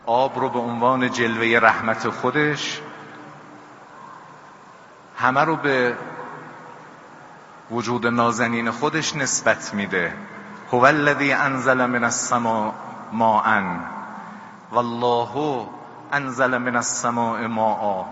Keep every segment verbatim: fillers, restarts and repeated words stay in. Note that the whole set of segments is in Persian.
آب رو به عنوان جلوه رحمت خودش همه رو به وجود نازنین خودش نسبت میده. هو الذی انزل من السماء ماء والله انزل من السماء ماء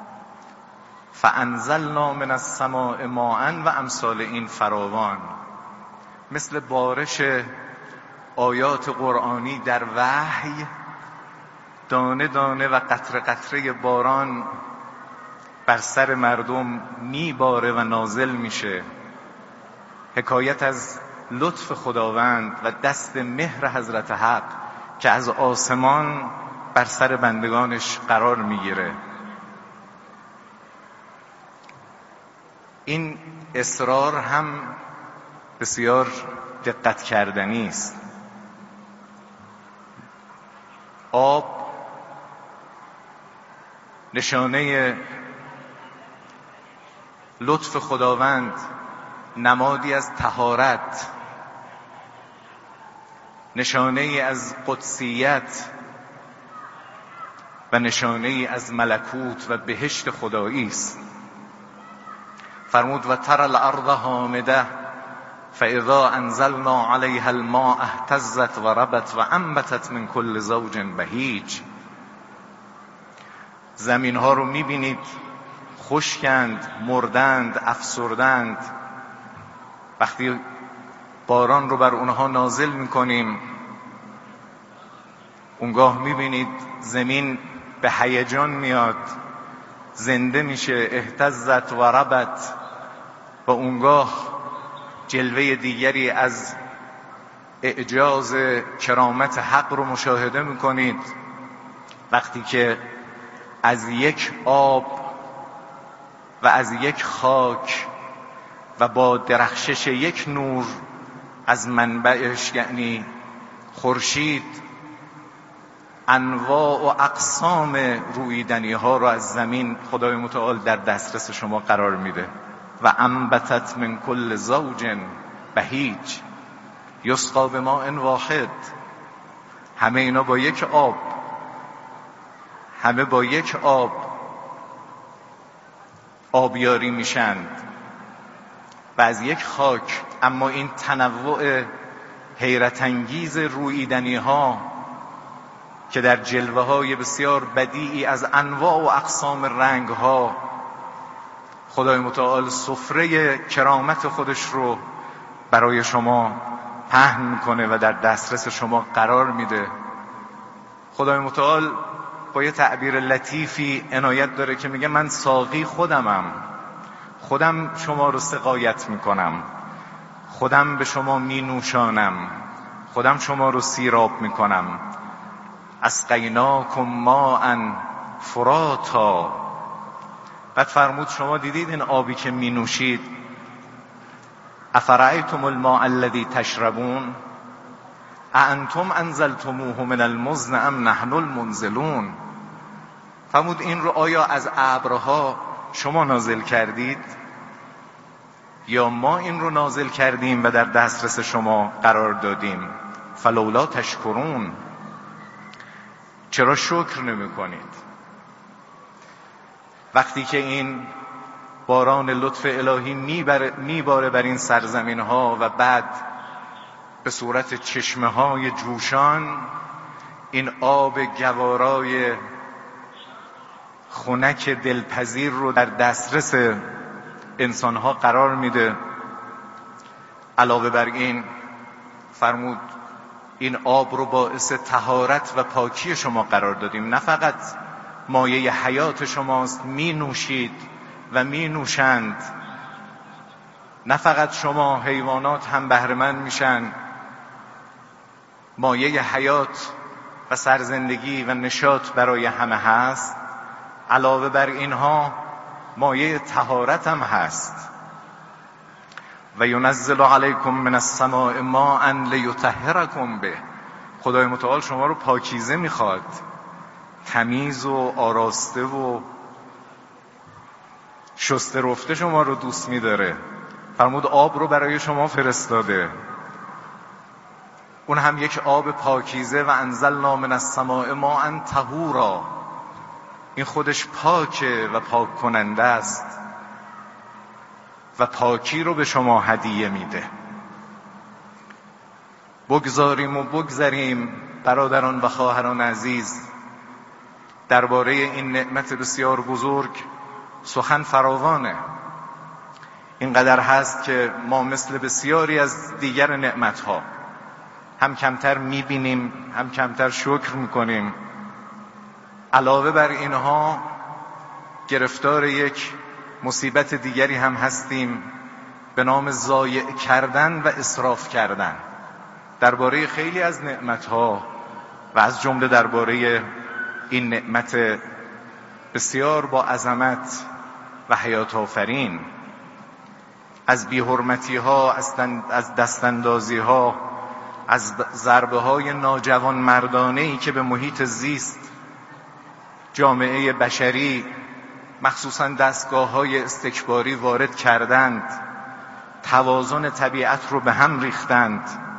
فانزلنا من السماء ماء و امثال این فراوان. مثل بارش آیات قرآنی در وحی، دانه دانه و قطره قطره باران بر سر مردم میباره و نازل میشه. حکایت از لطف خداوند و دست مهر حضرت حق که از آسمان بر سر بندگانش قرار میگیره. این اسرار هم بسیار دقت کردنی است. آب نشانه لطف خداوند، نمادی از طهارت، نشانه از قدسیت و نشانه از ملکوت و بهشت خدایی است. فرمود و تر الارض هامده فاذا انزلنا علیها الماء اهتزت و ربت و انبتت من کل زوج بهیج. زمین ها رو میبینید خشکند، مردند، افسردند. وقتی باران رو بر اونها نازل میکنیم اونگاه میبینید زمین به هیجان میاد، زنده میشه، اهتزت و ربت. و اونگاه جلوه دیگری از اعجاز کرامت حق رو مشاهده میکنید. وقتی که از یک آب و از یک خاک و با درخشش یک نور از منبعش یعنی خورشید انواع و اقسام رویدنی ها رو از زمین خدای متعال در دسترس شما قرار میده. و انبتت من کل زوج بهیج یسقا بماء واحد. همه اینا با یک آب، همه با یک آب آبیاری میشند و از یک خاک. اما این تنوع حیرت انگیز رویدنی ها که در جلوه های بسیار بدیعی از انواع و اقسام رنگ ها خدای متعال سفره کرامت خودش رو برای شما پهن میکنه و در دسترس شما قرار میده. خدای متعال با یه تعبیر لطیفی عنایت داره که میگه من ساقی خودمم، خودم شما رو سقایت میکنم، خودم به شما مینوشانم، خودم شما رو سیراب میکنم. اسقیناکم ماء فراتا. بعد فرمود شما دیدید این آبی که می نوشید، افرأیتم الماء الذی تشربون اانتم انزلتموه من المزن ام نحن المنزلون. فرمود این رو آیا از ابرها شما نازل کردید یا ما این رو نازل کردیم و در دسترس شما قرار دادیم؟ فلولا تشکرون. چرا شکر نمی کنید؟ وقتی که این باران لطف الهی میباره بر این سرزمین ها و بعد به صورت چشمه های جوشان این آب گوارای خنک دلپذیر رو در دسترس انسان ها قرار میده. علاوه بر این فرمود این آب رو باعث طهارت و پاکی شما قرار دادیم. نه فقط مایه حیات شماست، می نوشید و می نوشند. نه فقط شما، حیوانات هم بهره‌مند میشن. مایه حیات و سرزندگی و نشاط برای همه هست. علاوه بر اینها مایه طهارت هم هست. و ینزل علیکم من السماء ماء لیطهرکم به. خدای متعال شما رو پاکیزه میخواد، تمیز و آراسته و شسته رفته شما رو دوست می‌داره. فرمود آب رو برای شما فرستاده. اون هم یک آب پاکیزه. و انزلنا من السماء ماء طهورا، این خودش پاکه و پاک کننده است و پاکی رو به شما هدیه میده. بگذاریم و بگذریم برادران و خواهران عزیز، درباره این نعمت بسیار بزرگ سخن فراوانه. اینقدر هست که ما مثل بسیاری از دیگر نعمتها هم کمتر میبینیم، هم کمتر شکر میکنیم. علاوه بر اینها گرفتار یک مصیبت دیگری هم هستیم به نام ضایع کردن و اسراف کردن درباره خیلی از نعمتها و از جمله درباره این نعمت بسیار با عظمت و حیات آفرین. از بی‌حرمتی ها، از دستاندازی ها، از ضربه های ناجوان مردانه ای که به محیط زیست جامعه بشری مخصوصاً دستگاه های استکباری وارد کردند، توازن طبیعت رو به هم ریختند.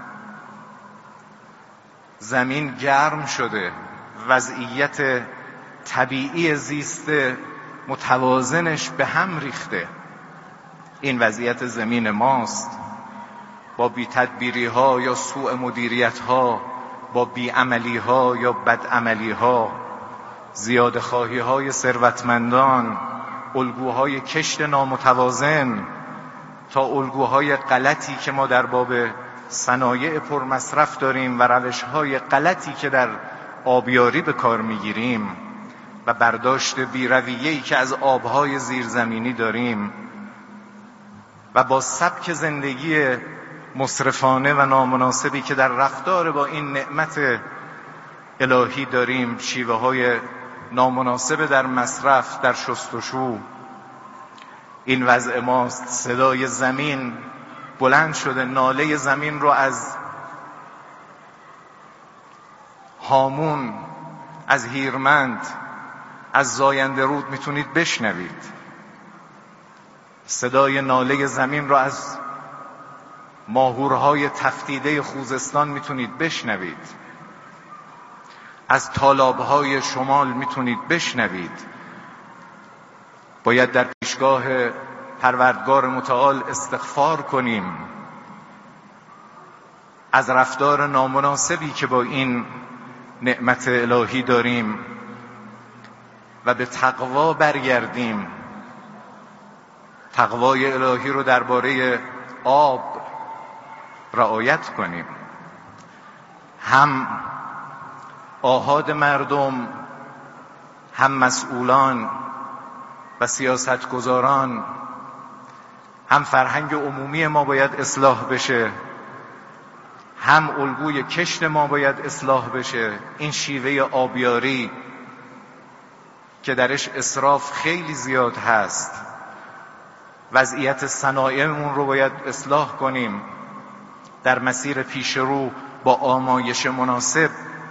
زمین گرم شده، وضعیت طبیعی زیست متوازنش به هم ریخته. این وضعیت زمین ماست. با بی تدبیری ها یا سوء مدیریت ها، با بی عملی ها یا بد عملی ها، زیاده خواهی های ثروتمندان، الگوهای کشت نامتوازن تا الگوهای غلطی که ما در باب صنایع پرمصرف داریم و روشهای غلطی که در آبیاری به کار میگیریم و برداشت بی‌رویه‌ای که از آبهای زیرزمینی داریم و با سبک زندگی مصرفانه و نامناسبی که در رفتار با این نعمت الهی داریم، شیوه های نامناسب در مصرف، در شستشو، این وضع ماست. صدای زمین بلند شده، ناله زمین رو از هامون، از هیرمند، از زاینده رود میتونید بشنوید. صدای ناله زمین رو از ماهورهای تفتیده خوزستان میتونید بشنوید. از تالابهای شمال میتونید بشنوید. باید در پیشگاه پروردگار متعال استغفار کنیم از رفتار نامناسبی که با این نعمت الهی داریم و به تقوا برگردیم. تقوای الهی رو درباره آب رعایت کنیم. هم آحاد مردم، هم مسئولان و سیاستگزاران، هم فرهنگ عمومی ما باید اصلاح بشه، هم الگوی کشت ما باید اصلاح بشه. این شیوه آبیاری که درش اسراف خیلی زیاد هست، وضعیت صنایعمون رو باید اصلاح کنیم. در مسیر پیش رو با آمایش مناسب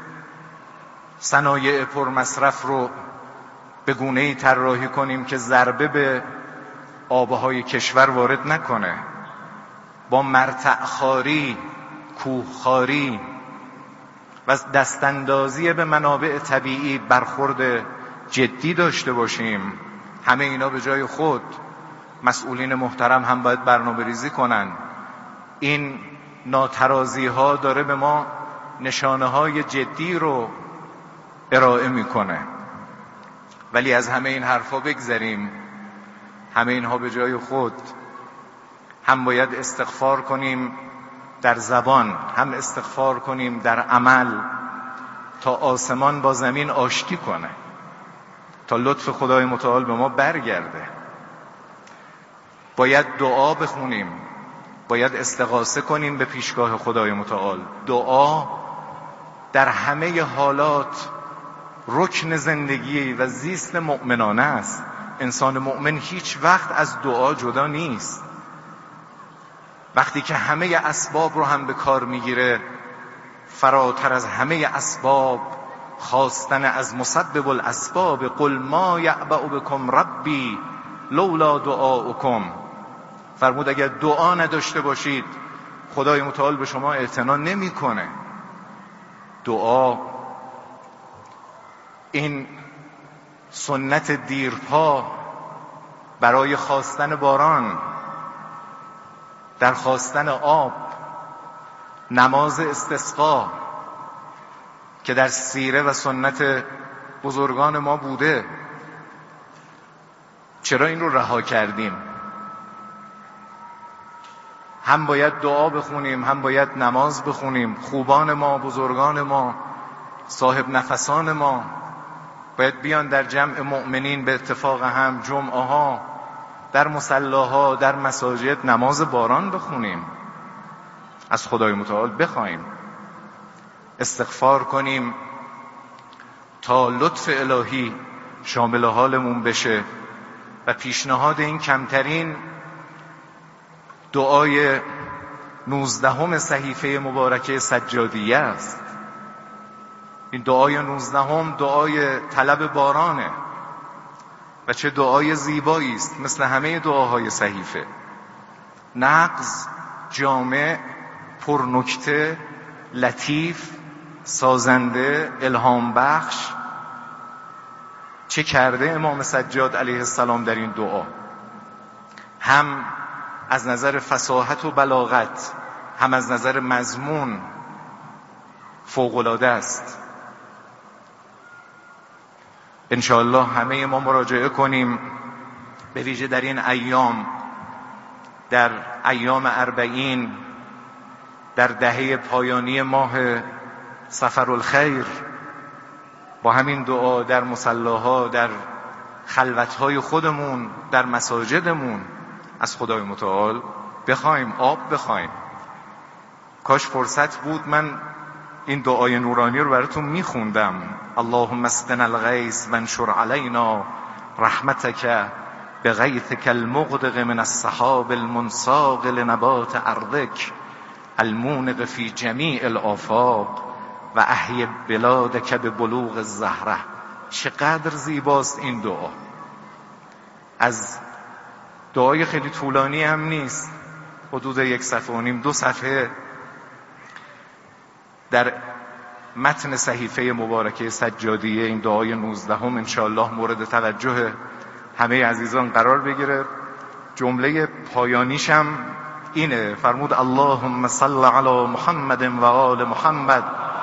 صنایع پرمصرف رو به گونه‌ای طراحی کنیم که ضربه به آبهای کشور وارد نکنه. با مرتع خواری، کوه خواری و دستاندازی به منابع طبیعی برخورد جدی داشته باشیم. همه اینا به جای خود. مسئولین محترم هم باید برنامه ریزی کنن. این ناترازی ها داره به ما نشانه های جدی رو ارائه میکنه. ولی از همه این حرفا بگذریم. همه اینها به جای خود. هم باید استغفار کنیم در زبان، هم استغفار کنیم در عمل، تا آسمان با زمین آشتی کنه، تا لطف خدای متعال به ما برگرده. باید دعا بخونیم، باید استغاثه کنیم به پیشگاه خدای متعال. دعا در همه حالات رکن زندگی و زیست مؤمنانه است. انسان مؤمن هیچ وقت از دعا جدا نیست. وقتی که همه اسباب رو هم به کار میگیره، فراتر از همه اسباب خواستن از مسبب الاسباب. قل ما یعبأ بکم ربی لولا دعاؤکم. فرمود اگر دعا نداشته باشید خدای متعال به شما اعتنا نمیکنه. دعا این سنت دیرپا برای خواستن باران، در خواستن آب، نماز استسقا که در سیره و سنت بزرگان ما بوده، چرا این رو رها کردیم؟ هم باید دعا بخونیم، هم باید نماز بخونیم. خوبان ما، بزرگان ما، صاحب نفسان ما باید بیان در جمع مؤمنین به اتفاق هم جمعه ها در مصلاها، در مساجد نماز باران بخونیم، از خدای متعال بخوایم، استغفار کنیم تا لطف الهی شامل حالمون بشه. و پیشنهاد این کمترین دعای نوزدهم صحیفه مبارکه سجادیه است. این دعای نوزدهم دعای طلب بارانه و چه دعای زیبایی است، مثل همه دعاهای صحیفه، نغز، جامع، پرنکته، لطیف، سازنده، الهام بخش. چه کرده امام سجاد علیه السلام در این دعا؟ هم از نظر فصاحت و بلاغت، هم از نظر مضمون فوق‌العاده است. انشاءالله همه ما مراجعه کنیم، به ویژه در این ایام، در ایام اربعین، در دهه پایانی ماه صفرالخیر، با همین دعا در مصلاها، در خلوتهای خودمون، در مساجدمون از خدای متعال بخوایم، آب بخوایم. کاش فرصت بود من این دعای نورانی رو براتون میخوندم. اللهم اسقنا الغیث وانشر علینا رحمتک بغیثک المغدق من السحاب المنساق لنبات ارضک المونق فی جمیع الآفاق و احی بلادک ببلوغ الزهره. چقدر زیباست این دعا. از دعای خیلی طولانی هم نیست، حدود یک صفحه و نیم، دو صفحه در متن صحیفه مبارکه سجادیه این دعای نوزدهم انشاءالله مورد توجه همه عزیزان قرار بگیره. جمله پایانیشم اینه، فرمود اللهم صل علی محمد و آل محمد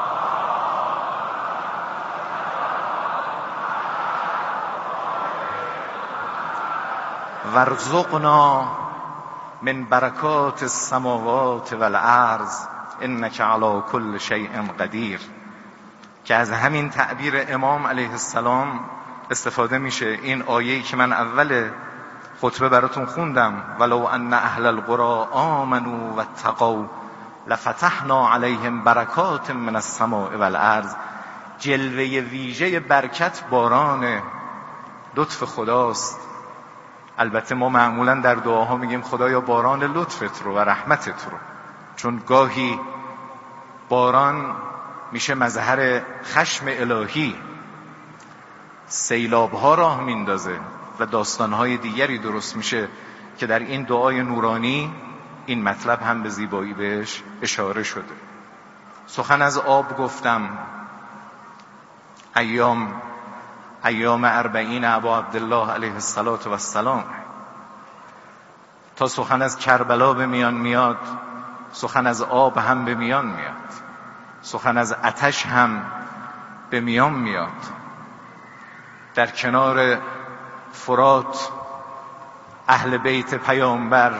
وارزقنا من برکات السماوات والارض انک علی کل شیء قدیر. که از همین تعبیر امام علیه السلام استفاده میشه. این آیه‌ای که من اول خطبه براتون خوندم، ولو ان اهل القرى آمنوا واتقوا لفتحنا علیهم برکات من السماء والارض، جلوه ویژه برکت باران لطف خداست. البته ما معمولا در دعاها میگیم خدایا باران لطفت رو و رحمتت رو، چون گاهی باران میشه مظهر خشم الهی، سیلابها راه میندازه و داستانهای دیگری درست میشه که در این دعای نورانی این مطلب هم به زیبایی بهش اشاره شده. سخن از آب گفتم، ایام ایام اربعین ابا عبدالله علیه السلام، تا سخن از کربلا به میان میاد سخن از آب هم به میان میاد، سخن از آتش هم به میان میاد. در کنار فرات اهل بیت پیامبر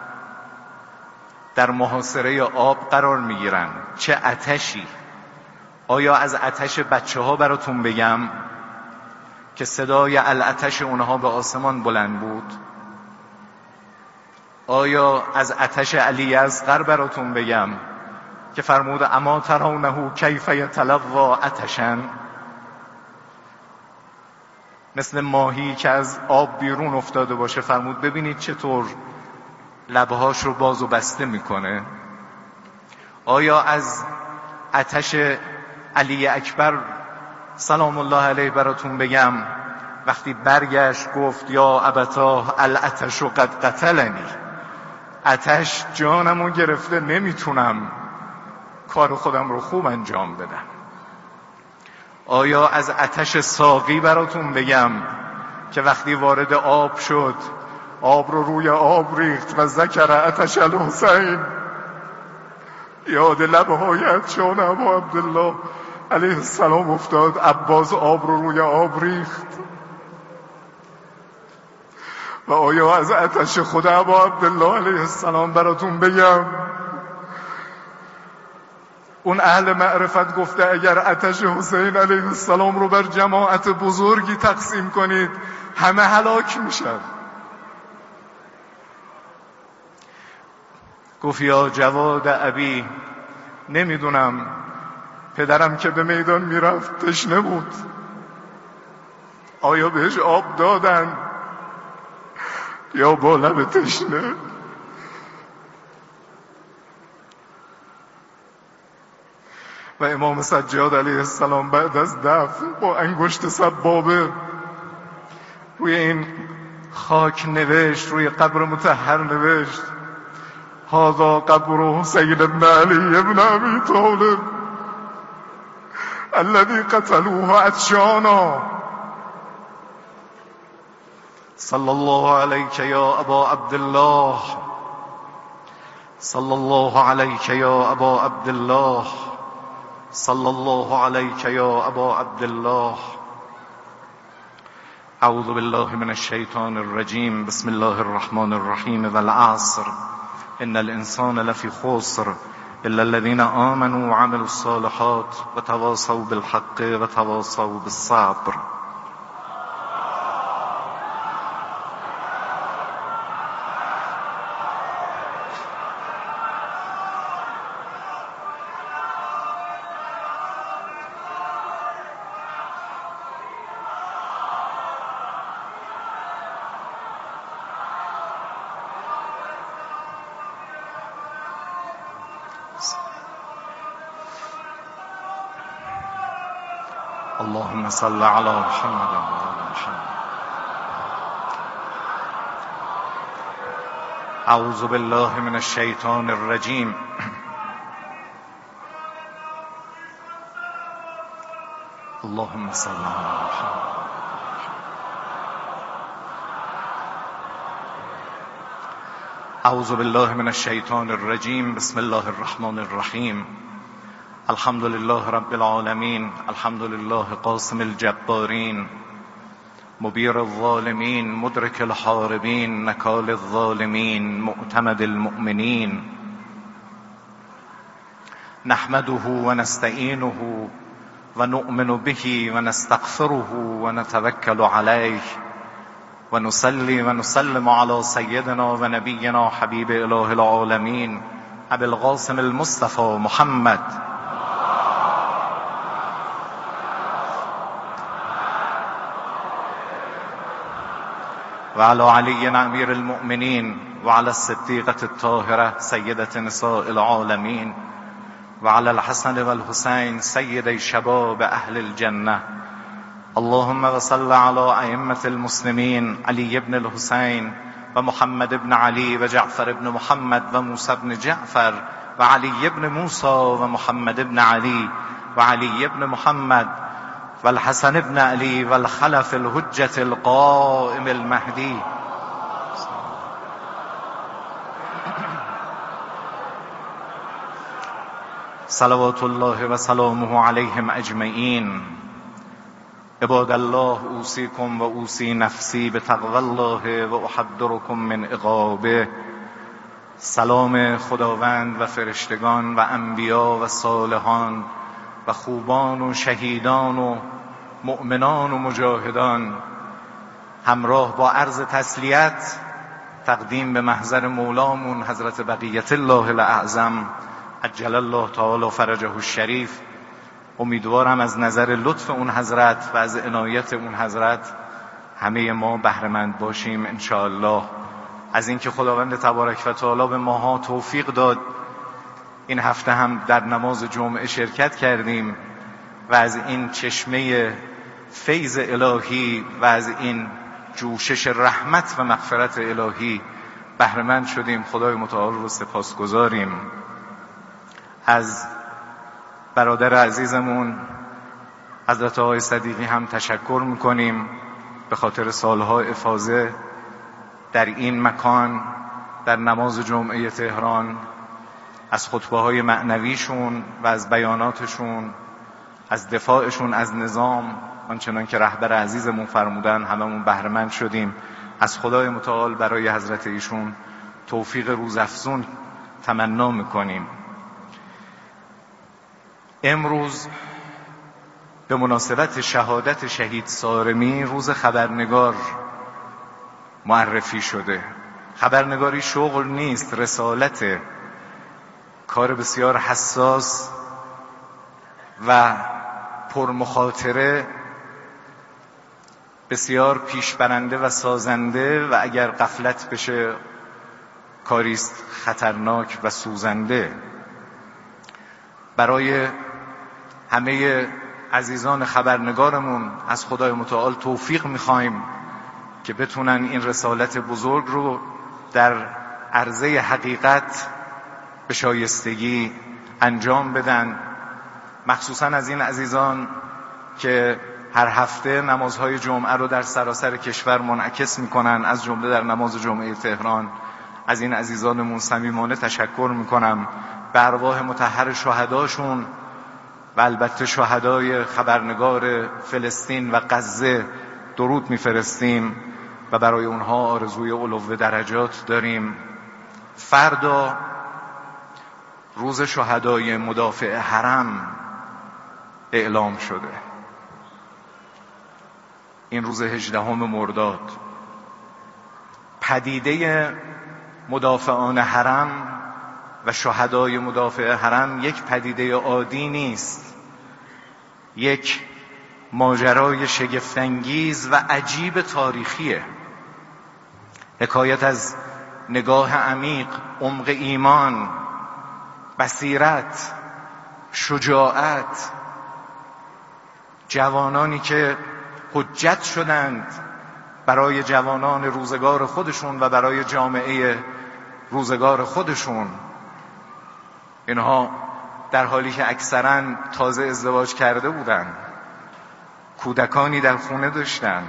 در محاصره آب قرار میگیرن. چه آتشی! آیا از آتش بچه ها براتون بگم که صدای الآتش اونها به آسمان بلند بود؟ آیا از آتش علی اصغر براتون بگم که فرمود اما ترونه کیف یتلوی عطشا؟ مثل ماهی که از آب بیرون افتاده باشه، فرمود ببینید چطور لبهاش رو باز و بسته میکنه. آیا از آتش علی اکبر سلام الله علیه براتون بگم وقتی برگشت گفت یا ابتاه العطش قد قتلنی، آتش جانمو گرفته، نمیتونم کار خودم رو خوب انجام بدم. آیا از آتش ساقی براتون بگم که وقتی وارد آب شد آب رو روی آب ریخت و ذکر آتش الحسین، یاد لبهایت جان ابا عبدالله علیه السلام افتاد. عباس آب رو روی آب ریخت. و آیا از آتش خود ابا عبدالله علیه السلام براتون بگم؟ اون اهل معرفت گفته اگر آتش حسین علیه السلام رو بر جماعت بزرگی تقسیم کنید همه هلاک میشن. گفت یا جواد ابی، نمیدونم پدرم که به میدان میرفت تشنه بود، آیا بهش آب دادن یا با لب تشنه؟ و امام سجاد علیه السلام بعد از دفن با انگشت سبابه روی این خاک نوشت، روی قبر مطهر نوشت هذا قبر حسین بن علی بن ابی طالب الذي قتلوه عطشانا. صلی الله علیک یا ابا عبدالله، صلی الله علیک یا ابا عبدالله، صلی الله علیک یا ابا عبدالله. اعوذ بالله من الشیطان الرجیم. بسم الله الرحمن الرحیم. والعصر ان الانسان لفی خسر الا الذين آمنوا وعملوا الصالحات وتواصوا بالحق وتواصوا بالصبر. اللهم صل على محمد وعلى محمد. اعوذ بالله من الشیطان الرجیم. اللهم صل على محمد. اعوذ بالله من الشیطان الرجیم. بسم الله الرحمن الرحیم. الحمد لله رب العالمين. الحمد لله قاسم الجبارين مبير الظالمين مدرك الحاربين نكال الظالمين معتمد المؤمنين. نحمده ونستعينه ونؤمن به ونستغفره ونتوكل عليه ونصلي ونسلم على سيدنا ونبينا حبيب إله العالمين أبي القاسم المصطفى محمد وعلى علي امير المؤمنين وعلى الصديقة الطاهرة سيدة نساء العالمين وعلى الحسن والحسين سيدي شباب أهل الجنة. اللهم وصل على أئمة المسلمين علي بن الحسين ومحمد بن علي وجعفر بن محمد وموسى بن جعفر وعلي بن موسى ومحمد بن علي وعلي بن محمد والحسن بن علي والخلف الحجة القائم المهدي. صلوات الله وسلامه عليهم أجمعين. عباد الله اوصيكم واوصي نفسي بتقوى الله واحذركم من عقابه. سلام خداوند و فرشتگان و انبیا و صالحان و خوبان و شهیدان و مؤمنان و مجاهدان همراه با عرض تسلیت تقدیم به محضر مولامون حضرت بقیت الله الاعظم عجل الله تعالی فرجه الشریف. امیدوارم از نظر لطف اون حضرت و از عنایت اون حضرت همه ما بهره‌مند باشیم ان شاء الله. از اینکه خداوند تبارک و تعالی به ماها توفیق داد این هفته هم در نماز جمعه شرکت کردیم و از این چشمه فیض الهی و از این جوشش رحمت و مغفرت الهی بهره‌مند شدیم. خدای متعال رو از برادر عزیزمون حضرت آقای صدیقی هم تشکر میکنیم به خاطر سالها افاضه در این مکان، در نماز جمعه تهران، از خطبه های معنویشون و از بیاناتشون، از دفاعشون از نظام، آنچنان که رهبر عزیزمون فرمودن هممون بهره‌مند شدیم. از خدای متعال برای حضرت ایشون توفیق روزافزون تمنا میکنیم. امروز به مناسبت شهادت شهید سارمی روز خبرنگار معرفی شده. خبرنگاری شغل نیست، رسالت، کار بسیار حساس و پرمخاطره، بسیار پیشبرنده و سازنده و اگر غفلت بشه کاریست خطرناک و سوزنده. برای همه عزیزان خبرنگارمون از خدای متعال توفیق میخوایم که بتونن این رسالت بزرگ رو در عرضه حقیقت به شایستگی انجام بدن، مخصوصا از این عزیزان که هر هفته نمازهای جمعه رو در سراسر کشور منعکس میکنن، از جمله در نماز جمعه تهران. از این عزیزانمون صمیمانه تشکر میکنم. به ارواح مطهر شهداشون و البته شهدای خبرنگار فلسطین و غزه درود میفرستیم و برای اونها آرزوی علو درجات داریم. فردا روز شهدای مدافع حرم اعلام شده، این روز هجدهم مرداد. پدیده مدافعان حرم و شهدای مدافع حرم یک پدیده عادی نیست، یک ماجرای شگفت‌انگیز و عجیب تاریخیه، حکایت از نگاه عمیق، عمق ایمان، بصیرت، شجاعت، جوانانی که حجت شدند برای جوانان روزگار خودشون و برای جامعه روزگار خودشون. اینها در حالی که اکثراً تازه ازدواج کرده بودند، کودکانی در خونه داشتن،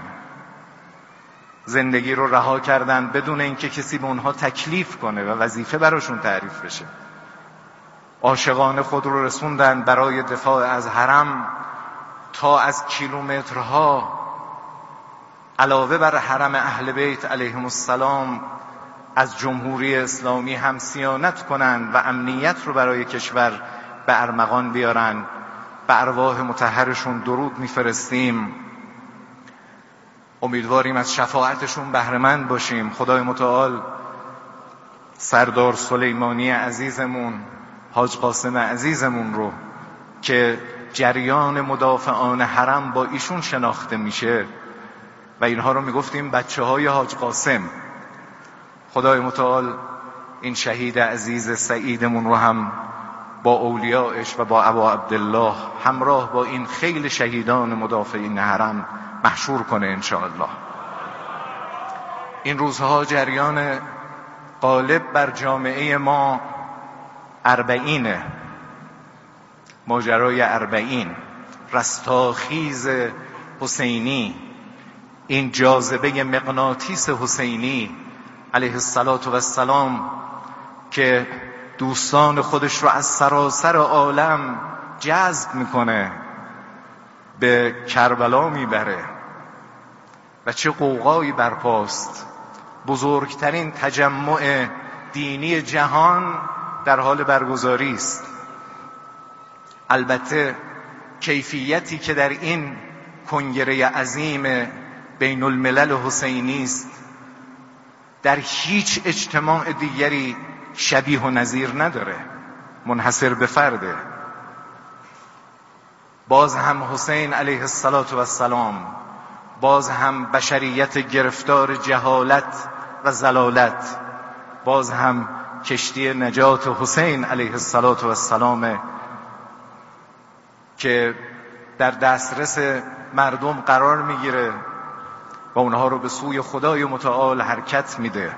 زندگی رو رها کردن بدون اینکه کسی به اونها تکلیف کنه و وظیفه براشون تعریف بشه. عاشقانه خود رو رسوندن برای دفاع از حرم تا از کیلومترها علاوه بر حرم اهل بیت علیهم السلام از جمهوری اسلامی هم صیانت کنند و امنیت رو برای کشور به ارمغان بیارن. به ارواح مطهرشون درود میفرستیم، امیدواریم از شفاعتشون بهره‌مند باشیم. خدای متعال سردار سلیمانی عزیزمون، حاج قاسم عزیزمون رو که جریان مدافعان حرم با ایشون شناخته میشه و اینها رو میگفتیم بچه های حاج قاسم، خدای متعال این شهید عزیز سعیدمون رو هم با اولیاءش و با ابا عبدالله همراه با این خیل شهیدان مدافعین حرم محشور کنه انشاءالله. این روزها جریان غالب بر جامعه ما اربعینه، ماجرای اربعین، رستاخیز حسینی، این جاذبه مغناطیس حسینی علیه السلام که دوستان خودش رو از سراسر عالم جذب میکنه، به کربلا میبره و چه قوقایی برپاست. بزرگترین تجمع دینی جهان در حال برگزاری است. البته کیفیتی که در این کنگره عظیم بین الملل حسینی است در هیچ اجتماع دیگری شبیه و نظیر نداره، منحصر به فرده. باز هم حسین علیه السلام، باز هم بشریت گرفتار جهالت و ضلالت، باز هم کشتی نجات حسین علیه السلام که در دسترس مردم قرار میگیره و اونها رو به سوی خدای متعال حرکت میده.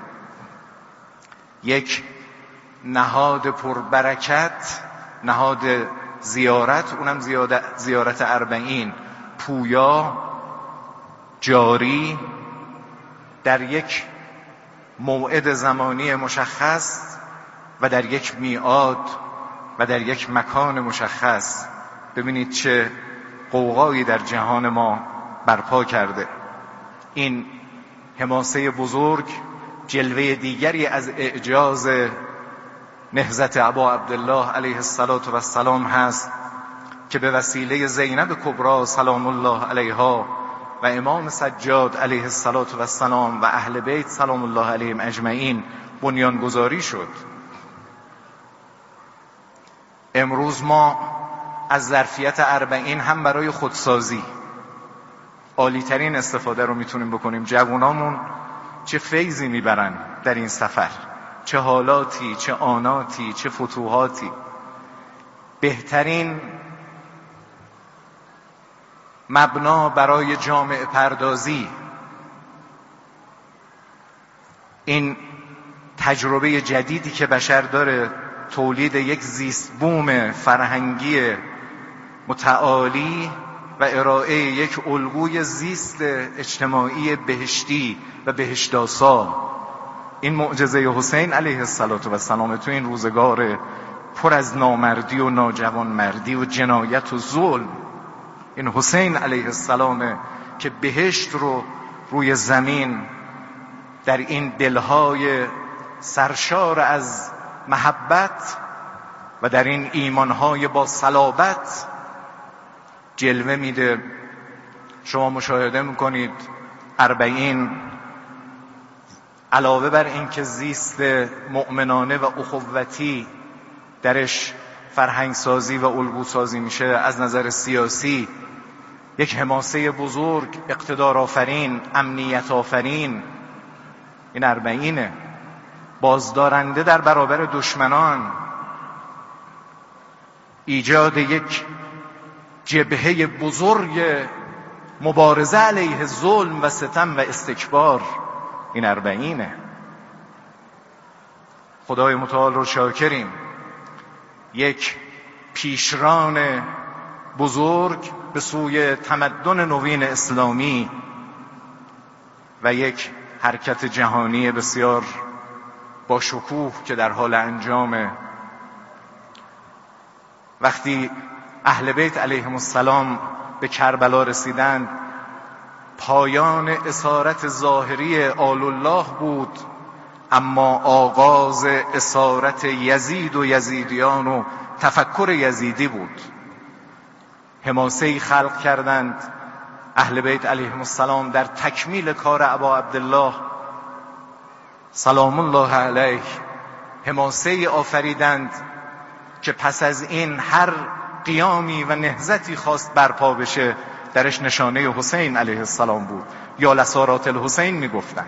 یک نهاد پربرکت، نهاد زیارت، اونم زیارت اربعین، پویا، جاری، در یک موعد زمانی مشخص و در یک میعاد و در یک مکان مشخص. ببینید چه غوغایی در جهان ما برپا کرده. این حماسه بزرگ جلوه دیگری از اعجاز نهضت ابا عبدالله علیه السلام هست که به وسیله زینب کبری سلام الله علیها و امام سجاد علیه السلام و اهل بیت سلام الله علیهم اجمعین بنیانگذاری شد. امروز ما از ظرفیت اربعین هم برای خودسازی عالی‌ترین استفاده رو میتونیم بکنیم. جوانامون چه فیضی میبرن در این سفر، چه حالاتی، چه آناتی، چه فتوحاتی. بهترین مبنا برای جامعه پردازی این تجربه جدیدی که بشر داره، تولید یک زیست بوم فرهنگی متعالی و ارائه یک الگوی زیست اجتماعی بهشتی و بهشت‌آسا. این معجزه حسین علیه السلام تو این روزگار پر از نامردی و ناجوانمردی و جنایت و ظلم، این حسین علیه السلام که بهشت رو روی زمین در این دلهای سرشار از محبت و در این ایمانهای با صلابت جلوه میده. شما مشاهده میکنید اربعین علاوه بر این که زیست مؤمنانه و اخوتی درش فرهنگسازی و الگوسازی میشه، از نظر سیاسی یک حماسه بزرگ، اقتدار آفرین، امنیت آفرین. این اربعینه، بازدارنده در برابر دشمنان، ایجاد یک جبهه بزرگ مبارزه علیه ظلم و ستم و استکبار. این اربعینه. خدای متعال رو شاکریم، یک پیشران بزرگ به سوی تمدن نوین اسلامی و یک حرکت جهانی بسیار با شکوه که در حال انجامه. وقتی اهل بیت علیهم السلام به کربلا رسیدند، پایان اسارت ظاهری آل الله بود، اما آغاز اسارت یزید و یزیدیان و تفکر یزیدی بود. حماسه‌ای خلق کردند اهل بیت علیهم السلام در تکمیل کار ابا عبدالله سلام الله علیه. حماسه‌ای آفریدند که پس از این هر قیامی و نهضتی خواست برپا بشه درش نشانه حسین علیه السلام بود، یا لسارات الحسین میگفتن.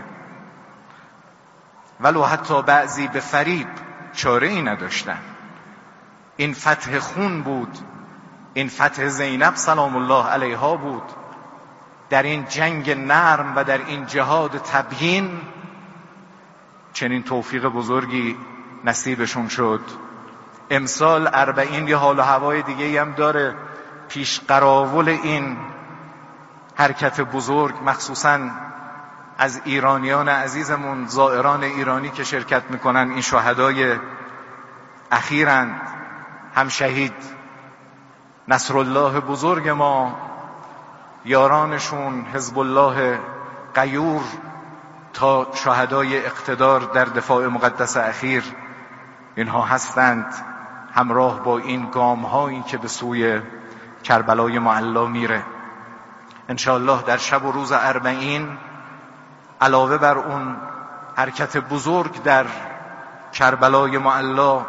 ولو حتی بعضی به فریب چاره ای نداشتن. این فتح خون بود، این فتح زینب سلام الله علیها بود. در این جنگ نرم و در این جهاد تبیین چنین توفیق بزرگی نصیبشون شد. امسال اربعین یه حال و هوای دیگه هم داره. پیش قراول این حرکت بزرگ، مخصوصاً از ایرانیان عزیزمون، زائران ایرانی که شرکت میکنن، این شهدای اخیرند، هم شهید نصرالله بزرگ ما، یارانشون حزب الله غیور، تا شهدای اقتدار در دفاع مقدس اخیر، اینها هستند همراه با این گام هایی که به سوی کربلای معلا میره. انشاءالله در شب و روز اربعین علاوه بر اون حرکت بزرگ در کربلای معلا،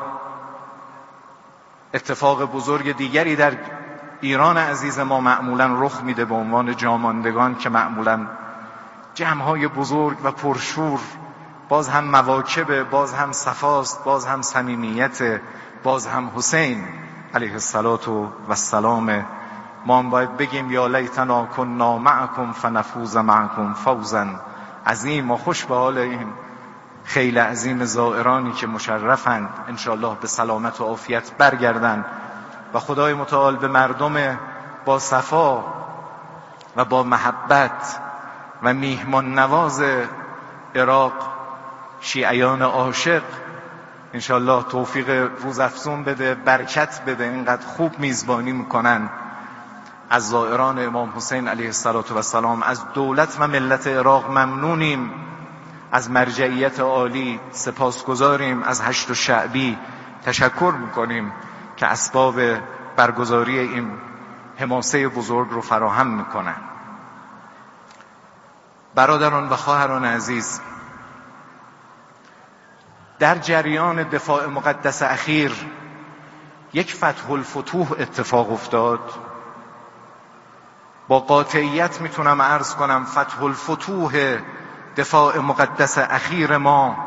اتفاق بزرگ دیگری در ایران عزیز ما معمولا رخ میده به عنوان جاماندگان، که معمولا جمعهای بزرگ و پرشور، باز هم مواکب، باز هم صفاست، باز هم صمیمیت، باز هم حسین علیه السلام. ما هم باید بگیم یا لیتنا کنا معکم فنفوز معکم فوزا عظیم. و خوش به حال این خیل عظیم زائرانی که مشرفند، انشاءالله به سلامت و عافیت برگردند و خدای متعال به مردم با صفا و با محبت و میهمان نواز عراق، شیعیان عاشق، انشالله توفیق روزافزون بده، برکت بده، اینقدر خوب میزبانی میکنن. از زائران امام حسین علیه السلام، از دولت و ملت عراق ممنونیم، از مرجعیت عالی سپاسگزاریم، از هشت شعبی تشکر میکنیم که اسباب برگزاری این حماسه بزرگ رو فراهم میکنن. برادران و خواهران عزیز، در جریان دفاع مقدس اخیر یک فتح الفتوح اتفاق افتاد. با قاطعیت میتونم عرض کنم فتح الفتوح دفاع مقدس اخیر ما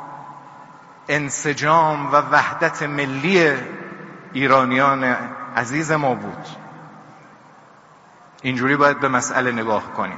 انسجام و وحدت ملی ایرانیان عزیز ما بود. اینجوری باید به مسئله نگاه کنیم.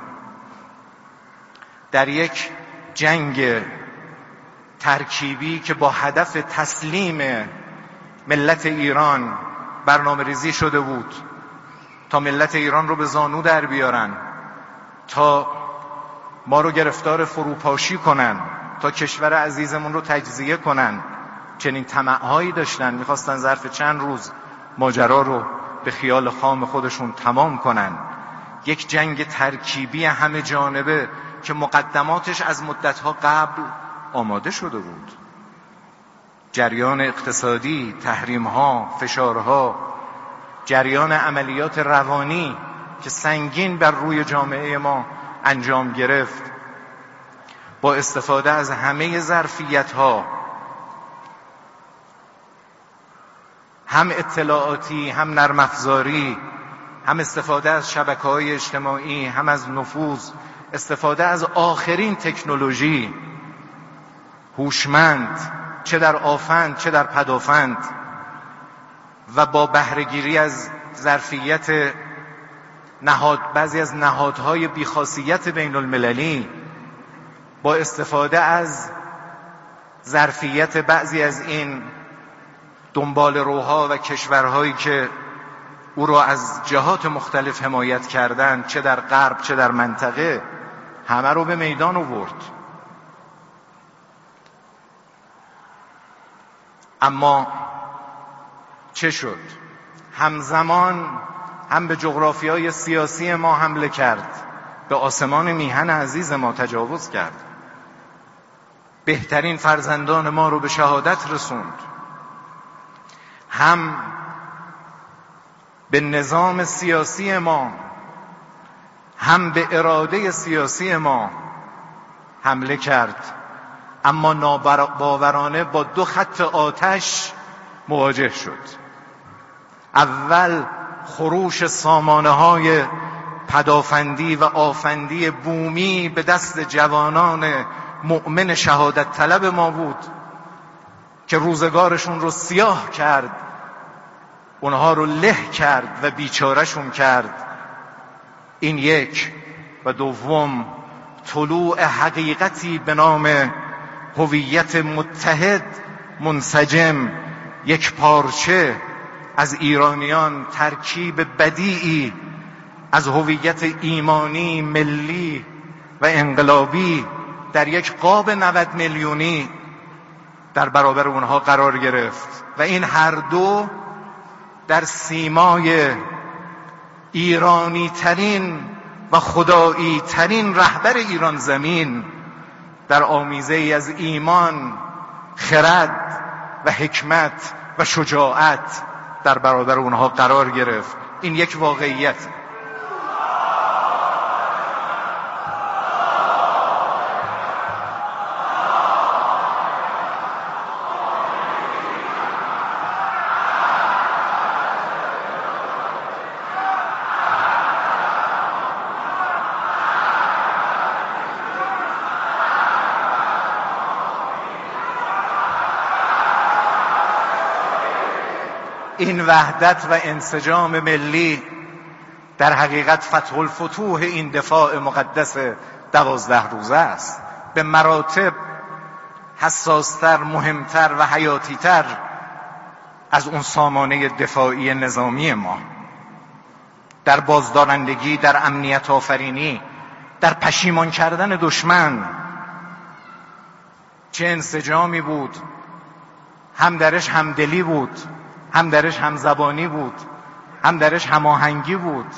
در یک جنگ ترکیبی که با هدف تسلیم ملت ایران برنامه ریزی شده بود تا ملت ایران رو به زانو در بیارن، تا ما رو گرفتار فروپاشی کنن، تا کشور عزیزمون رو تجزیه کنن. چنین طمع‌هایی داشتن، میخواستن ظرف چند روز ماجرا رو به خیال خام خودشون تمام کنن. یک جنگ ترکیبی همه جانبه که مقدماتش از مدتها قبل آماده شده بود. جریان اقتصادی، تحریم‌ها، فشارها، جریان عملیات روانی که سنگین بر روی جامعه ما انجام گرفت، با استفاده از همه ظرفیت‌ها، هم اطلاعاتی، هم نرم افزاری، هم استفاده از شبکه‌های اجتماعی، هم از نفوذ، استفاده از آخرین تکنولوژی هوشمند، چه در آفند چه در پدافند، و با بهره‌گیری از ظرفیت نهاد بعضی از نهادهای بیخاصیت بین المللی، با استفاده از ظرفیت بعضی از این دنبال روها و کشورهایی که او را از جهات مختلف حمایت کردند، چه در غرب چه در منطقه، همه رو به میدان آورد. اما چه شد؟ همزمان هم به جغرافیای سیاسی ما حمله کرد، به آسمان میهن عزیز ما تجاوز کرد، بهترین فرزندان ما رو به شهادت رسوند، هم به نظام سیاسی ما هم به اراده سیاسی ما حمله کرد. اما ناباورانه با دو خط آتش مواجه شد. اول خروش سامانه های پدافندی و آفندی بومی به دست جوانان مؤمن شهادت طلب ما بود که روزگارشون رو سیاه کرد، اونها رو له کرد و بیچارهشون کرد. این یک. و دوم طلوع حقیقتی به نام هویت متحد منسجم، یک پارچه از ایرانیان، ترکیب بدیعی از هویت ایمانی، ملی و انقلابی در یک قاب نود میلیونی در برابر اونها قرار گرفت. و این هر دو در سیمای ایرانی ترین و خدایی ترین رهبر ایران زمین، در آمیزه ای از ایمان، خرد و حکمت و شجاعت در برابر اونها قرار گرفت. این یک واقعیت. این وحدت و انسجام ملی در حقیقت فتح الفتوح این دفاع مقدس دوازده روزه است، به مراتب حساستر، مهمتر و حیاتیتر از اون سامانه دفاعی نظامی ما. در بازدارندگی، در امنیت آفرینی، در پشیمان کردن دشمن. چه انسجامی بود، هم درش همدلی بود، هم درش همزبانی بود، هم درش هماهنگی بود،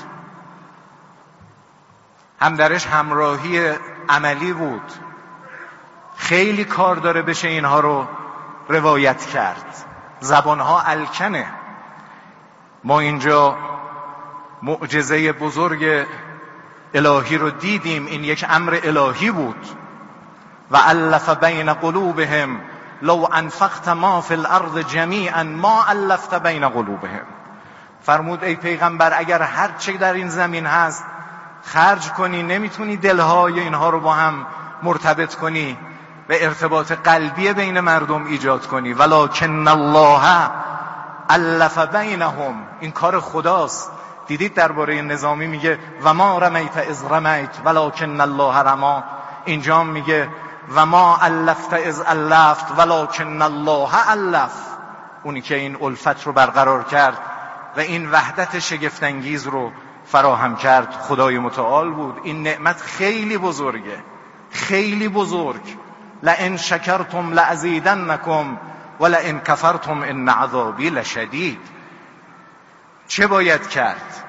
هم درش همراهی عملی بود. خیلی کار داره بشه اینها رو روایت کرد. زبانها الکنه. ما اینجا معجزه بزرگ الهی رو دیدیم. این یک امر الهی بود. و الف بین قلوبهم لو انفقت ما فی الارض جمیعا ما الفت بین قلوبهم. فرمود ای پیغمبر اگر هر چه در این زمین هست خرج کنی نمیتونی دلهای اینها رو با هم مرتبط کنی و ارتباط قلبی بین مردم ایجاد کنی. ولکن الله الف بینهم. این کار خداست. دیدید درباره نظامی میگه و ما رمیت اذ رمیت ولکن الله رما. اینجا میگه و ما الفت اذ الفت ولکن الله الف. اونی که این الفت رو برقرار کرد و این وحدت شگفت‌انگیز رو فراهم کرد خدای متعال بود. این نعمت خیلی بزرگه، خیلی بزرگ. لئن شکرتم لازیدنکم ولئن کفرتم ان عذابی لشدید. چه باید کرد؟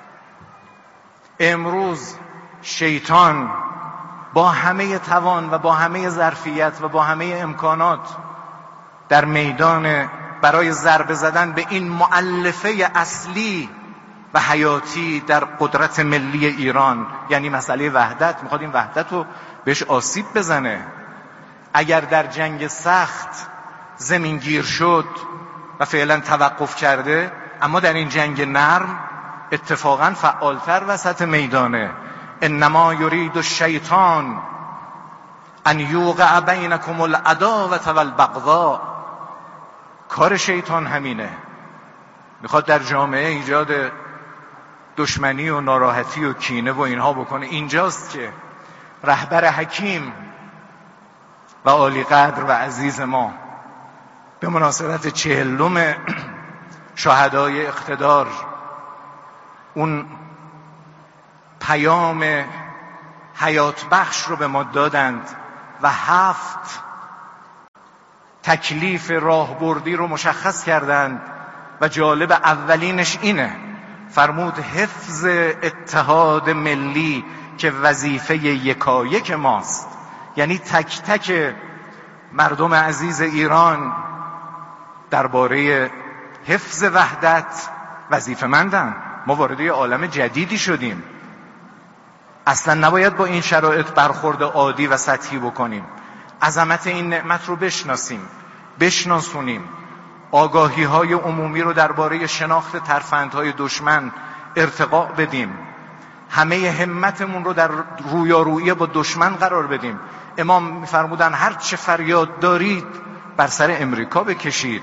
امروز شیطان با همه توان و با همه ظرفیت و با همه امکانات در میدان برای ضربه زدن به این مؤلفه اصلی و حیاتی در قدرت ملی ایران، یعنی مسئله وحدت، میخواد این وحدت رو بهش آسیب بزنه. اگر در جنگ سخت زمینگیر شد و فعلا توقف کرده، اما در این جنگ نرم اتفاقا فعالتر وسط میدانه. انما یرید الشیطان ان یوقع بینکم العداوة والبغضاء. کار شیطان همینه، میخواد در جامعه ایجاد دشمنی و ناراحتی و کینه و اینها بکنه. اینجاست که رهبر حکیم و عالی قدر و عزیز ما به مناسبت چهلم شهدای اقتدار اون پیام حیات بخش رو به ما دادند و هفت تکلیف راهبردی رو مشخص کردند و جالب اولینش اینه، فرمود حفظ اتحاد ملی که وظیفه یکایک ماست. یعنی تک تک مردم عزیز ایران درباره حفظ وحدت وظیفه مندن. ما وارد یه عالم جدیدی شدیم، اصلا نباید با این شرایط برخورد عادی و سطحی بکنیم. عظمت این نعمت رو بشناسیم، بشناسونیم، آگاهی های عمومی رو درباره شناخت ترفندهای دشمن ارتقا بدیم، همه همتمون رو در رویارویی با دشمن قرار بدیم. امام می‌فرمودن هر چه فریاد دارید بر سر امریکا بکشید.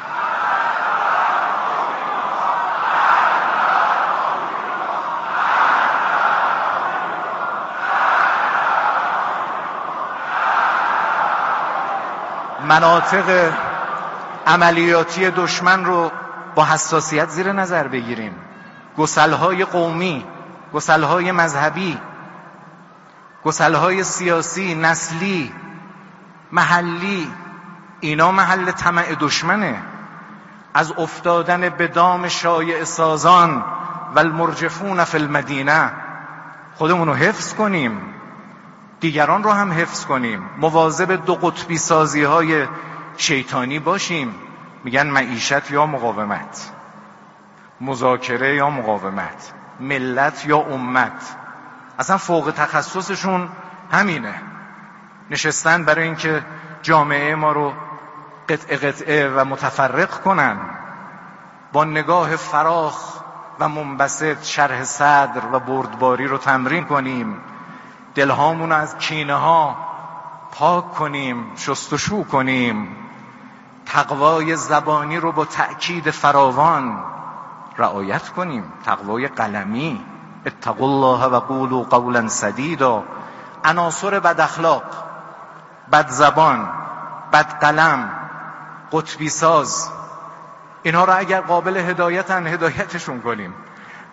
مناطق عملیاتی دشمن رو با حساسیت زیر نظر بگیریم. گسل‌های قومی، گسل‌های مذهبی، گسل‌های سیاسی، نسلی، محلی، اینا محل طمع دشمنه. از افتادن به دام شایع سازان و المرجفون فی المدینه خودمون رو حفظ کنیم، دیگران رو هم حفظ کنیم، مواظب دو قطبی سازی های شیطانی باشیم. میگن معیشت یا مقاومت، مذاکره یا مقاومت، ملت یا امت. اصلا فوق تخصصشون همینه، نشستن برای اینکه جامعه ما رو قطعه قطعه و متفرق کنن. با نگاه فراخ و منبسط شرح صدر و بردباری رو تمرین کنیم، دلهامون از کینه ها پاک کنیم، شستشو کنیم، تقوای زبانی رو با تأکید فراوان رعایت کنیم، تقوای قلمی، اتقوا الله و قولوا قولا سدیدا. عناصر بد اخلاق، بد زبان، بد قلم، قطبی ساز، اینها را اگر قابل هدایتن هدایتشون کنیم،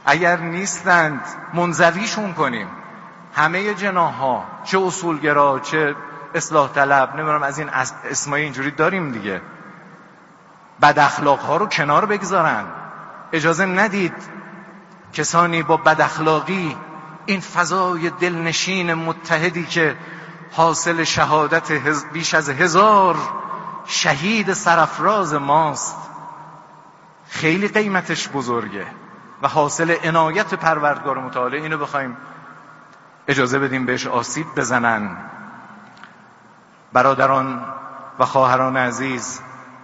اگر نیستند منزویشون کنیم. همه جناح‌ها، چه اصولگرا چه اصلاح طلب، نمیدونم از این اسمای اینجوری داریم دیگه، بد اخلاق‌ها رو کنار بگذارن. اجازه ندید کسانی با بد اخلاقی این فضای دلنشین متحدی که حاصل شهادت بیش از هزار شهید سرافراز ماست، خیلی قیمتش بزرگه و حاصل عنایت پروردگار متعال، اینو بخوایم اجازه بدیم بهش آسیب بزنن. برادران و خواهران عزیز،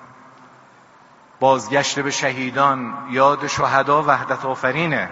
بازگشت به شهیدان، یاد شهدا وحدت آفرینه.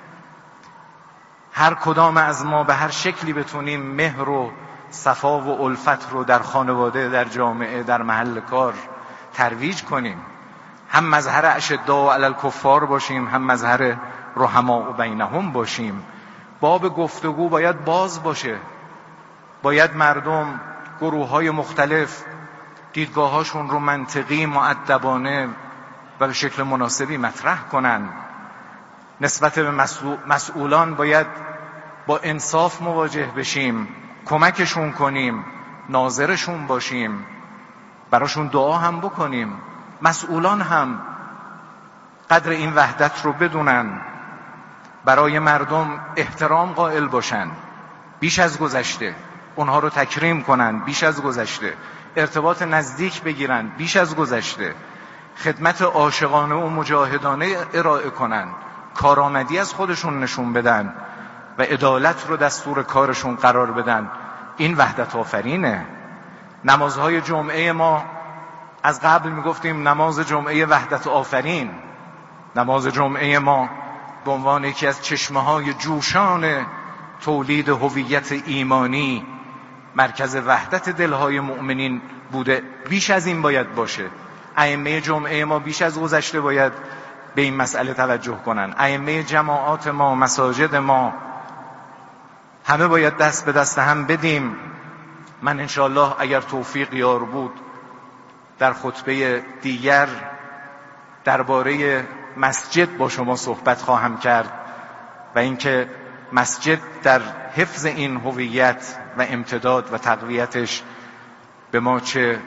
هر کدام از ما به هر شکلی بتونیم مهر و صفا و الفت رو در خانواده، در جامعه، در محل کار ترویج کنیم. هم مظهر اشداء علی الکفار باشیم، هم مظهر رحماء بینهم باشیم. باب گفتگو باید باز باشه. باید مردم، گروه‌های مختلف، دیدگاه‌هاشون رو منطقی، مؤدبانه و به شکل مناسبی مطرح کنن. نسبت به مسئولان باید با انصاف مواجه بشیم، کمکشون کنیم، ناظرشون باشیم، براشون دعا هم بکنیم. مسئولان هم قدر این وحدت رو بدونن، برای مردم احترام قائل باشن، بیش از گذشته اونها رو تکریم کنن، بیش از گذشته ارتباط نزدیک بگیرن، بیش از گذشته خدمت عاشقانه و مجاهدانه ارائه کنن، کارآمدی از خودشون نشون بدن و عدالت رو دستور کارشون قرار بدن. این وحدت آفرینه. نمازهای جمعه ما، از قبل میگفتیم نماز جمعه وحدت آفرین، نماز جمعه ما به عنوان یکی از چشمه‌های جوشان تولید هویت ایمانی مرکز وحدت دلهای مؤمنین بوده. بیش از این باید باشه. ائمه جمعه ما بیش از گذشته باید به این مسئله توجه کنن. ائمه جماعات ما، مساجد ما، همه باید دست به دست هم بدیم. من انشاءالله اگر توفیق یار بود در خطبه دیگر درباره مسجد با شما صحبت خواهم کرد و اینکه مسجد در حفظ این هویت و امتداد و تقویتش به ما چه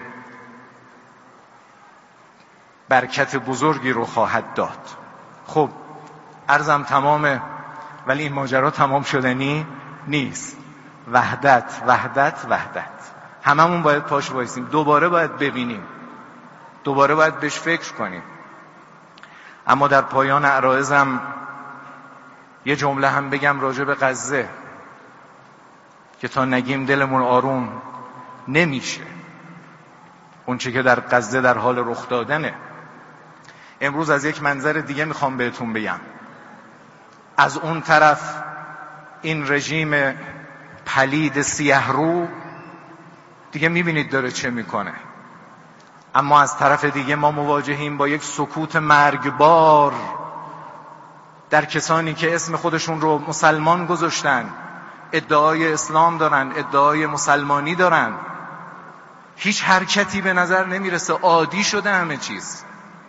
برکت بزرگی رو خواهد داد. خب عرضم تمامه، ولی این ماجرا تمام شدنی نیست. وحدت وحدت وحدت، هممون باید پاش وایسیم، دوباره باید ببینیم، دوباره باید بهش فکر کنیم. اما در پایان عرایزم یه جمله هم بگم راجع به غزه که تا نگیم دلمون آروم نمیشه. اون چی که در غزه در حال رخ دادنه. امروز از یک منظر دیگه میخوام بهتون بگم. از اون طرف این رژیم پلید سیه رو دیگه میبینید داره چه میکنه، اما از طرف دیگه ما مواجهیم با یک سکوت مرگبار در کسانی که اسم خودشون رو مسلمان گذاشتن، ادعای اسلام دارن، ادعای مسلمانی دارن، هیچ حرکتی به نظر نمیرسه، عادی شده همه چیز.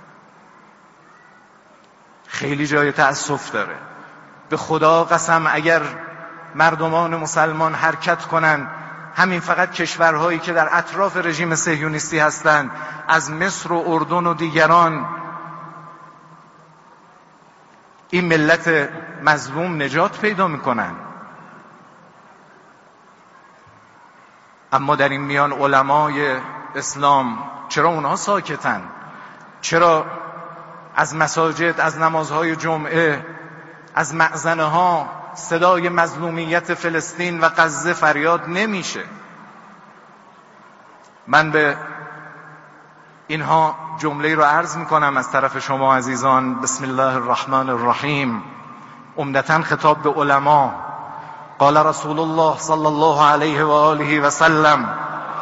خیلی جای تأسف داره. به خدا قسم اگر مردمان مسلمان حرکت کنن، همین فقط کشورهایی که در اطراف رژیم صهیونیستی هستند، از مصر و اردن و دیگران، این ملت مظلوم نجات پیدا میکنن. اما در این میان علمای اسلام چرا اونها ساکتن؟ چرا از مساجد، از نمازهای جمعه، از مأذنه ها صدای مظلومیت فلسطین و غزه فریاد نمیشه؟ من به اینها جمله رو عرض میکنم از طرف شما عزیزان. بسم الله الرحمن الرحیم. عمدتاً خطاب به علما. قال رسول الله صلی الله علیه و آله و سلم: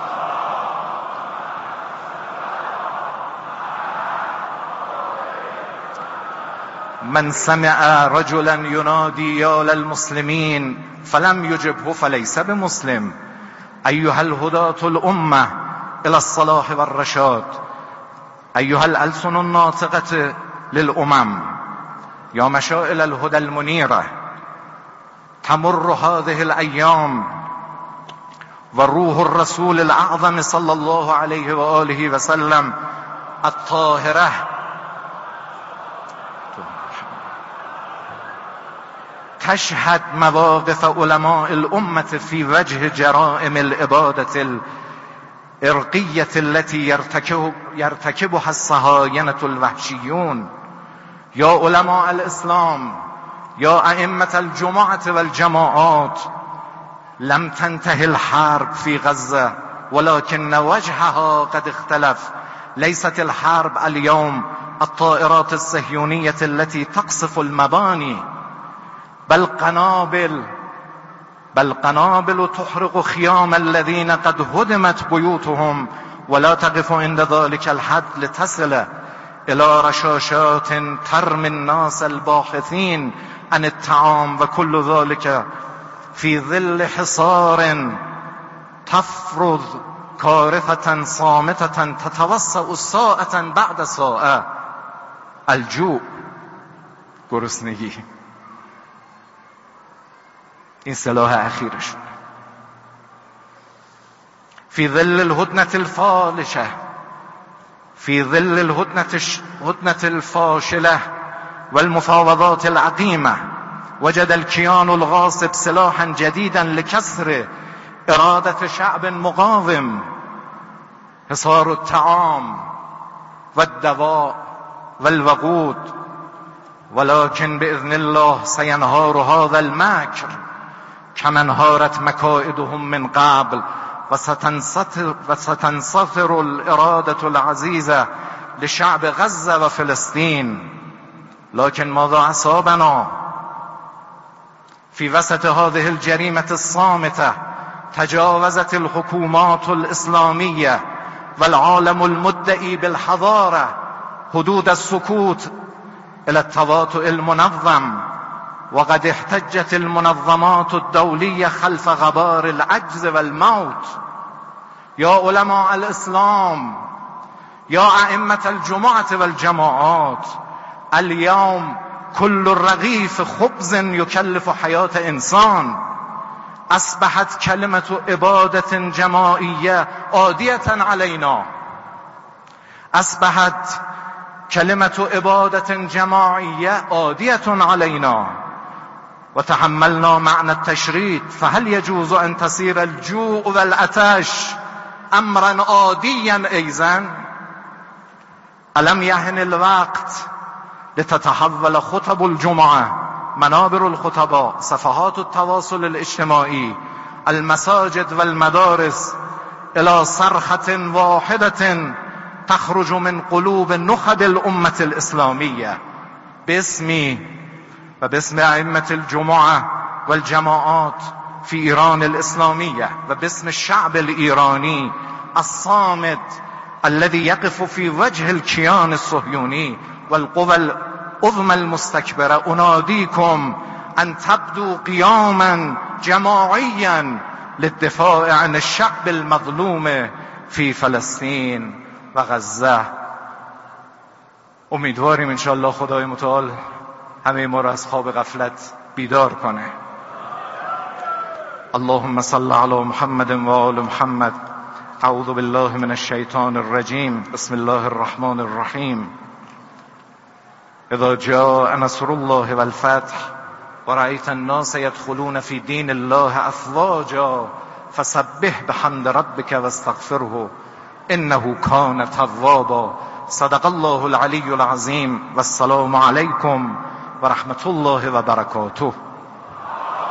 من سمع رجلا ینادی یا للمسلمین فلم یجبه فلیس بمسلم ایها الهداة الامه الى الصلاح والرشاد ایها الالسن الناطقة للامم یا مشائل الهدى المنیره، تمر هذه الایام و روح الرسول الاعظم صلی الله علیه و آله و سلم الطاهره تشهد مواقف علماء الامة في وجه جرائم الابادة الارقية التي يرتكب يرتكبها الصهاينة الوحشيون. يا علماء الاسلام، يا ائمة الجمعة والجماعات، لم تنتهي الحرب في غزة ولكن وجهها قد اختلف. ليست الحرب اليوم الطائرات الصهيونية التي تقصف المباني، بل قنابل بل قنابل تحرق خيام الذين قد هدمت بيوتهم، ولا تقف عند ذلك الحد لتصل إلى رشاشات ترمي الناس الباحثين عن الطعام، وكل ذلك في ظل حصار تفرض كارثة صامتة تتوسع ساعة بعد ساعة. الجوع، گرسنگی، این سلاح اخیرشون. في ظل الهدنة الفالشة، في ظل الهدنة الهدنة الفاشلة والمفاوضات العقيمة، وجد الكيان الغاصب سلاحا جديدا لكسر إرادة شعب مقاوم، حصار الطعام والدواء والوقود. ولكن بإذن الله سينهار هذا المكر كما انهارت مكائدهم من قبل، وستنصفر, وستنصفر الإرادة العزيزة لشعب غزة وفلسطين. لكن ماذا أصابنا في وسط هذه الجريمة الصامتة؟ تجاوزت الحكومات الإسلامية والعالم المدعي بالحضارة حدود السكوت إلى التواطؤ المنظم، وقد احتجت المنظمات الدولية خلف غبار العجز والموت. يا علماء الإسلام، يا أئمة الجمعة والجماعات، اليوم كل رغيف خبز يكلف حياة إنسان. أصبحت كلمة إبادة جماعية عادية علينا، أصبحت كلمة إبادة جماعية عادية علينا، وتحملنا معنى التشريد. فهل يجوز أن تصير الجوع والعطش أمرا عاديا أيضا؟ ألم يهن الوقت لتتحول خطب الجمعة، منابر الخطباء، صفحات التواصل الاجتماعي، المساجد والمدارس إلى صرخة واحدة تخرج من قلوب نخب الأمة الإسلامية باسمي وباسم أئمة الجمعة والجماعات في إيران الإسلامية، وباسم الشعب الإيراني الصامت الذي يقف في وجه الكيان الصهيوني والقوى العظمى المستكبرة. أناديكم أن تبدوا قياما جماعيا للدفاع عن الشعب المظلوم في فلسطین و غزه. امیدواریم انشاءالله خدای متعال همه ما را از خواب غفلت بیدار کنه. اللهم صل علی محمد و آل محمد. اعوذ بالله من الشیطان الرجیم. بسم الله الرحمن الرحیم. اذا جاء نصر الله والفتح ورأيت الناس يدخلون في دين الله أفواجا فسبح بحمد ربك واستغفره إنه كان توابا. صدق الله العلي العظيم. والسلام عليكم ورحمة الله وبركاته.